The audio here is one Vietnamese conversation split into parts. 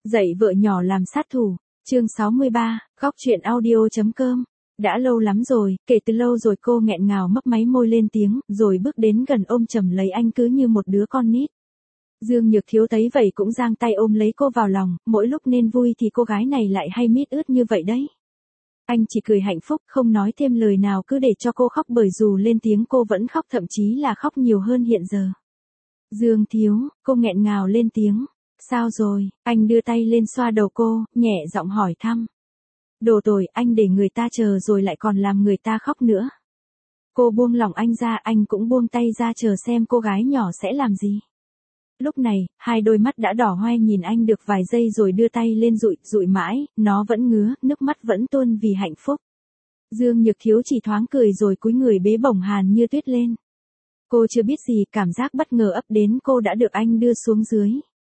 Dạy vợ nhỏ làm sát thủ, chương 63, góc chuyện audio.com. Đã lâu lắm rồi, kể từ lâu rồi cô nghẹn ngào mấp máy môi lên tiếng, rồi bước đến gần ôm chầm lấy anh cứ như một đứa con nít. Dương Nhược Thiếu thấy vậy cũng giang tay ôm lấy cô vào lòng, mỗi lúc nên vui thì cô gái này lại hay mít ướt như vậy đấy. Anh chỉ cười hạnh phúc, không nói thêm lời nào cứ để cho cô khóc bởi dù lên tiếng cô vẫn khóc thậm chí là khóc nhiều hơn hiện giờ. Dương Thiếu, cô nghẹn ngào lên tiếng. Sao rồi, anh đưa tay lên xoa đầu cô, nhẹ giọng hỏi thăm. Đồ tồi, anh để người ta chờ rồi lại còn làm người ta khóc nữa. Cô buông lỏng anh ra, anh cũng buông tay ra chờ xem cô gái nhỏ sẽ làm gì. Lúc này, hai đôi mắt đã đỏ hoe nhìn anh được vài giây rồi đưa tay lên dụi mãi, nó vẫn ngứa, nước mắt vẫn tuôn vì hạnh phúc. Dương Nhược Thiếu chỉ thoáng cười rồi cúi người bế bổng Hàn Như Tuyết lên. Cô chưa biết gì, cảm giác bất ngờ ập đến cô đã được anh đưa xuống dưới.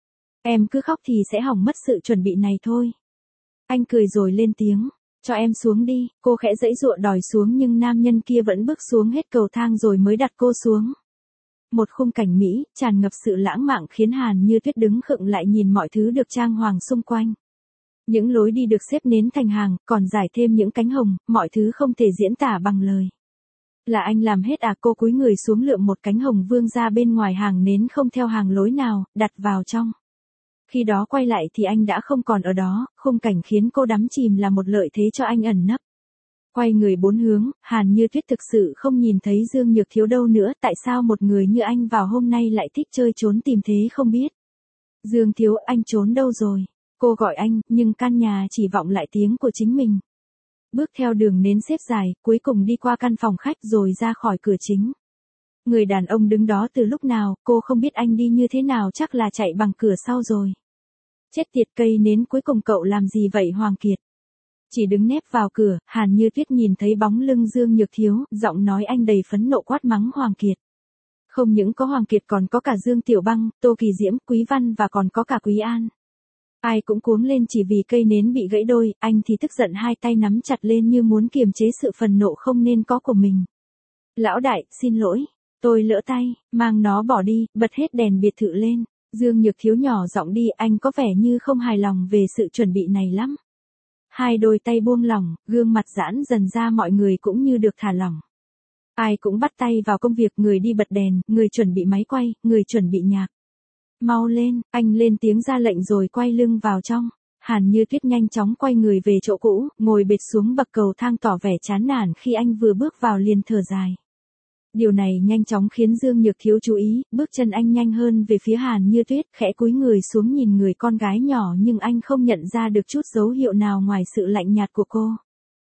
Em cứ khóc thì sẽ hỏng mất sự chuẩn bị này thôi. Anh cười rồi lên tiếng, cho em xuống đi, cô khẽ giãy giụa đòi xuống nhưng nam nhân kia vẫn bước xuống hết cầu thang rồi mới đặt cô xuống. Một khung cảnh mỹ, tràn ngập sự lãng mạn khiến Hàn Như Tuyết đứng khựng lại nhìn mọi thứ được trang hoàng xung quanh. Những lối đi được xếp nến thành hàng, còn rải thêm những cánh hồng, mọi thứ không thể diễn tả bằng lời. Là anh làm hết à? Cô cúi người xuống lượm một cánh hồng vương ra bên ngoài hàng nến không theo hàng lối nào, đặt vào trong. Khi đó quay lại thì anh đã không còn ở đó, khung cảnh khiến cô đắm chìm là một lợi thế cho anh ẩn nấp. Quay người bốn hướng, Hàn Như Tuyết thực sự không nhìn thấy Dương Nhược Thiếu đâu nữa, tại sao một người như anh vào hôm nay lại thích chơi trốn tìm thế không biết. Dương Thiếu, anh trốn đâu rồi? Cô gọi anh, nhưng căn nhà chỉ vọng lại tiếng của chính mình. Bước theo đường nến xếp dài, cuối cùng đi qua căn phòng khách rồi ra khỏi cửa chính. Người đàn ông đứng đó từ lúc nào, cô không biết anh đi như thế nào, chắc là chạy bằng cửa sau rồi. Chết tiệt, cây nến cuối cùng cậu làm gì vậy Hoàng Kiệt? Chỉ đứng nép vào cửa, Hàn Như Tuyết nhìn thấy bóng lưng Dương Nhược Thiếu, giọng nói anh đầy phẫn nộ quát mắng Hoàng Kiệt. Không những có Hoàng Kiệt còn có cả Dương Tiểu Băng, Tô Kỳ Diễm, Quý Văn và còn có cả Quý An. Ai cũng cuống lên chỉ vì cây nến bị gãy đôi, anh thì tức giận hai tay nắm chặt lên như muốn kiềm chế sự phần nộ không nên có của mình. Lão đại, xin lỗi, tôi lỡ tay, mang nó bỏ đi, bật hết đèn biệt thự lên. Dương Nhược Thiếu nhỏ giọng đi, anh có vẻ như không hài lòng về sự chuẩn bị này lắm. Hai đôi tay buông lỏng, gương mặt giãn dần ra, mọi người cũng như được thả lỏng. Ai cũng bắt tay vào công việc, người đi bật đèn, người chuẩn bị máy quay, người chuẩn bị nhạc. Mau lên, anh lên tiếng ra lệnh rồi quay lưng vào trong. Hàn Như Tuyết nhanh chóng quay người về chỗ cũ, ngồi bệt xuống bậc cầu thang tỏ vẻ chán nản khi anh vừa bước vào liền thở dài. Điều này nhanh chóng khiến Dương Nhược Thiếu chú ý, bước chân anh nhanh hơn về phía Hàn Như Tuyết, khẽ cúi người xuống nhìn người con gái nhỏ nhưng anh không nhận ra được chút dấu hiệu nào ngoài sự lạnh nhạt của cô.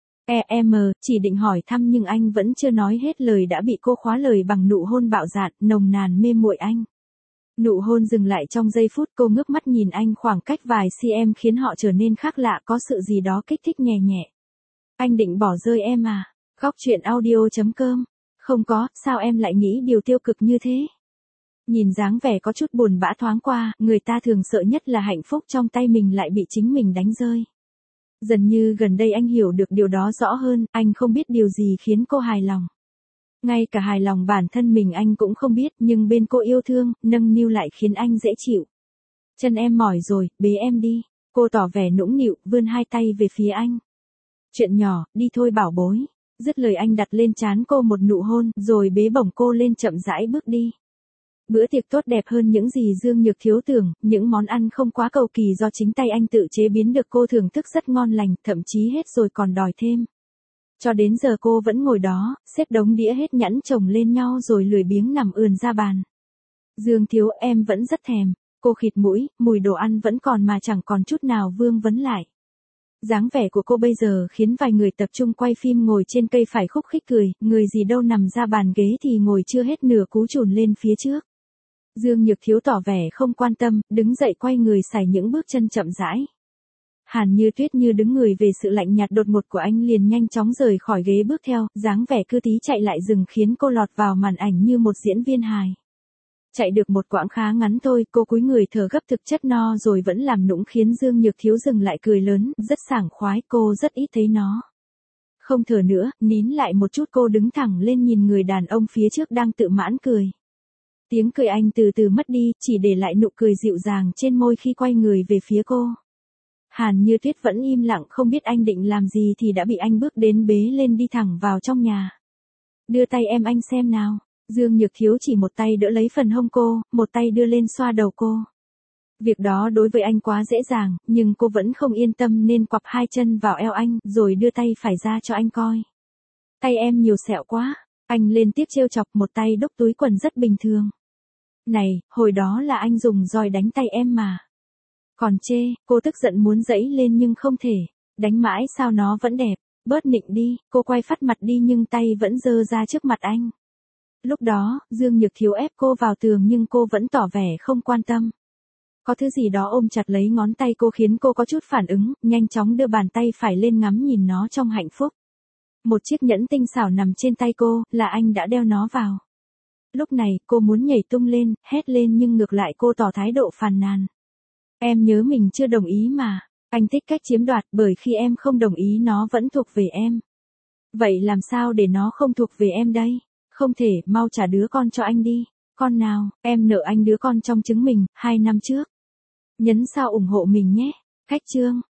Em chỉ định hỏi thăm nhưng anh vẫn chưa nói hết lời đã bị cô khóa lời bằng nụ hôn bạo dạn, nồng nàn mê muội anh. Nụ hôn dừng lại trong giây phút, cô ngước mắt nhìn anh, khoảng cách vài cm khiến họ trở nên khác lạ, có sự gì đó kích thích nhẹ nhẹ. Anh định bỏ rơi em à? Góc chuyện audio.com. Không có, sao em lại nghĩ điều tiêu cực như thế? Nhìn dáng vẻ có chút buồn bã thoáng qua, người ta thường sợ nhất là hạnh phúc trong tay mình lại bị chính mình đánh rơi. Dần như gần đây anh hiểu được điều đó rõ hơn, anh không biết điều gì khiến cô hài lòng. Ngay cả hài lòng bản thân mình anh cũng không biết, nhưng bên cô yêu thương, nâng niu lại khiến anh dễ chịu. Chân em mỏi rồi, bế em đi. Cô tỏ vẻ nũng nịu, vươn hai tay về phía anh. Chuyện nhỏ, đi thôi bảo bối. Dứt lời anh đặt lên trán cô một nụ hôn, rồi bế bổng cô lên chậm rãi bước đi. Bữa tiệc tốt đẹp hơn những gì Dương Nhược Thiếu tưởng, những món ăn không quá cầu kỳ do chính tay anh tự chế biến được cô thưởng thức rất ngon lành, thậm chí hết rồi còn đòi thêm. Cho đến giờ cô vẫn ngồi đó, xếp đống đĩa hết nhẵn chồng lên nhau rồi lười biếng nằm ườn ra bàn. Dương Thiếu, em vẫn rất thèm. Cô khịt mũi, mùi đồ ăn vẫn còn mà chẳng còn chút nào vương vấn lại. Dáng vẻ của cô bây giờ khiến vài người tập trung quay phim ngồi trên cây phải khúc khích cười, người gì đâu nằm ra bàn ghế thì ngồi chưa hết nửa cú chùn lên phía trước. Dương Nhược Thiếu tỏ vẻ không quan tâm, đứng dậy quay người sải những bước chân chậm rãi. Hàn Như Tuyết như đứng người về sự lạnh nhạt đột ngột của anh liền nhanh chóng rời khỏi ghế bước theo, dáng vẻ cứ tí chạy lại rừng khiến cô lọt vào màn ảnh như một diễn viên hài. Chạy được một quãng khá ngắn thôi, cô cúi người thở gấp thực chất no rồi vẫn làm nũng khiến Dương Nhược Thiếu dừng lại cười lớn, rất sảng khoái, cô rất ít thấy nó. Không thở nữa, nín lại một chút, cô đứng thẳng lên nhìn người đàn ông phía trước đang tự mãn cười. Tiếng cười anh từ từ mất đi, chỉ để lại nụ cười dịu dàng trên môi khi quay người về phía cô. Hàn Như Tuyết vẫn im lặng không biết anh định làm gì thì đã bị anh bước đến bế lên đi thẳng vào trong nhà. Đưa tay em anh xem nào. Dương Nhược Thiếu chỉ một tay đỡ lấy phần hông cô, một tay đưa lên xoa đầu cô. Việc đó đối với anh quá dễ dàng, nhưng cô vẫn không yên tâm nên quặp hai chân vào eo anh, rồi đưa tay phải ra cho anh coi. Tay em nhiều sẹo quá. Anh lên tiếp trêu chọc, một tay đốc túi quần rất bình thường. Này, hồi đó là anh dùng roi đánh tay em mà. Còn chê, cô tức giận muốn giãy lên nhưng không thể. Đánh mãi sao nó vẫn đẹp. Bớt nịnh đi, cô quay phắt mặt đi nhưng tay vẫn giơ ra trước mặt anh. Lúc đó, Dương Nhược Thiếu ép cô vào tường nhưng cô vẫn tỏ vẻ không quan tâm. Có thứ gì đó ôm chặt lấy ngón tay cô khiến cô có chút phản ứng, nhanh chóng đưa bàn tay phải lên ngắm nhìn nó trong hạnh phúc. Một chiếc nhẫn tinh xảo nằm trên tay cô, là anh đã đeo nó vào. Lúc này, cô muốn nhảy tung lên, hét lên nhưng ngược lại cô tỏ thái độ phàn nàn. Em nhớ mình chưa đồng ý mà. Anh thích cách chiếm đoạt bởi khi em không đồng ý nó vẫn thuộc về em. Vậy làm sao để nó không thuộc về em đây? Không thể, mau trả đứa con cho anh đi. Con nào, em nợ anh đứa con trong trứng mình, 2 năm trước. Nhấn sao ủng hộ mình nhé. Khách chương.